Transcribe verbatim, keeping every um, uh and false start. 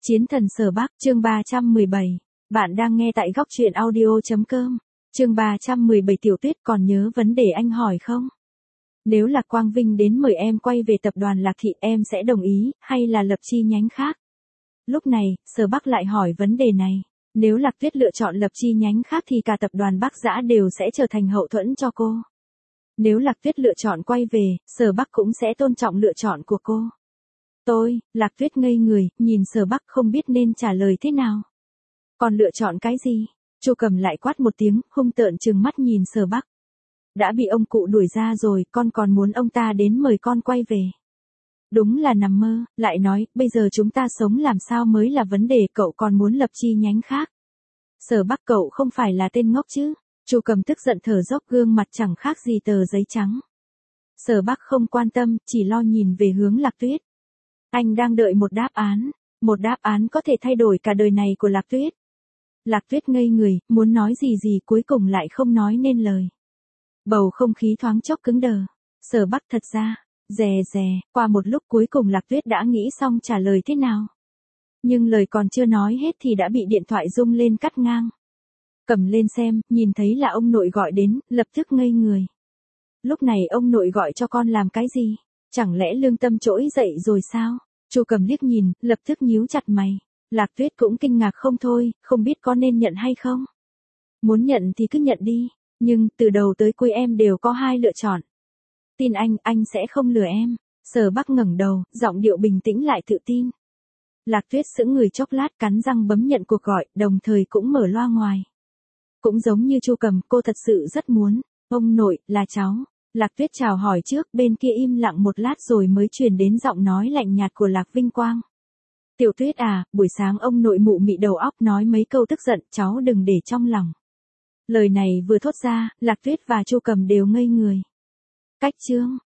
Chiến thần Sở Bắc, chương ba trăm mười bảy. Bạn đang nghe tại góc truyện audio chấm com. Chương ba trăm mười bảy. Tiểu Tuyết còn nhớ vấn đề anh hỏi không? Nếu Lạc Quang Vinh đến mời em quay về tập đoàn Lạc Thị, em sẽ đồng ý, hay là lập chi nhánh khác? Lúc này, Sở Bắc lại hỏi vấn đề này. Nếu Lạc Tuyết lựa chọn lập chi nhánh khác thì cả tập đoàn Bắc Dã đều sẽ trở thành hậu thuẫn cho cô. Nếu Lạc Tuyết lựa chọn quay về, Sở Bắc cũng sẽ tôn trọng lựa chọn của cô. Tôi, Lạc Tuyết ngây người, nhìn Sở Bắc không biết nên trả lời thế nào. Còn lựa chọn cái gì? Chu Cầm lại quát một tiếng, hung tợn trừng mắt nhìn Sở Bắc. Đã bị ông cụ đuổi ra rồi, con còn muốn ông ta đến mời con quay về. Đúng là nằm mơ, lại nói, bây giờ chúng ta sống làm sao mới là vấn đề, cậu còn muốn lập chi nhánh khác. Sở Bắc, cậu không phải là tên ngốc chứ? Chu Cầm tức giận thở dốc, gương mặt chẳng khác gì tờ giấy trắng. Sở Bắc không quan tâm, chỉ lo nhìn về hướng Lạc Tuyết. Anh đang đợi một đáp án, một đáp án có thể thay đổi cả đời này của Lạc Tuyết. Lạc Tuyết ngây người, muốn nói gì gì cuối cùng lại không nói nên lời. Bầu không khí thoáng chốc cứng đờ. Sở Bắc thật ra, dè dè, qua một lúc cuối cùng Lạc Tuyết đã nghĩ xong trả lời thế nào. Nhưng lời còn chưa nói hết thì đã bị điện thoại rung lên cắt ngang. Cầm lên xem, nhìn thấy là ông nội gọi đến, lập tức ngây người. Lúc này ông nội gọi cho con làm cái gì? Chẳng lẽ lương tâm trỗi dậy rồi sao? Chu Cầm liếc nhìn, lập tức nhíu chặt mày. Lạc Tuyết cũng kinh ngạc không thôi, không biết có nên nhận hay không. Muốn nhận thì cứ nhận đi, nhưng từ đầu tới cuối em đều có hai lựa chọn. Tin anh, anh sẽ không lừa em. Sở Bắc ngẩng đầu, giọng điệu bình tĩnh lại tự tin. Lạc Tuyết sững người chốc lát, cắn răng bấm nhận cuộc gọi, đồng thời cũng mở loa ngoài. Cũng giống như Chu Cầm, cô thật sự rất muốn. Ông nội, là cháu. Lạc Tuyết chào hỏi trước, bên kia im lặng một lát rồi mới truyền đến giọng nói lạnh nhạt của Lạc Vinh Quang. Tiểu Tuyết à, buổi sáng ông nội mụ mị đầu óc nói mấy câu tức giận, cháu đừng để trong lòng. Lời này vừa thốt ra, Lạc Tuyết và Chu Cầm đều ngây người. Cách chương,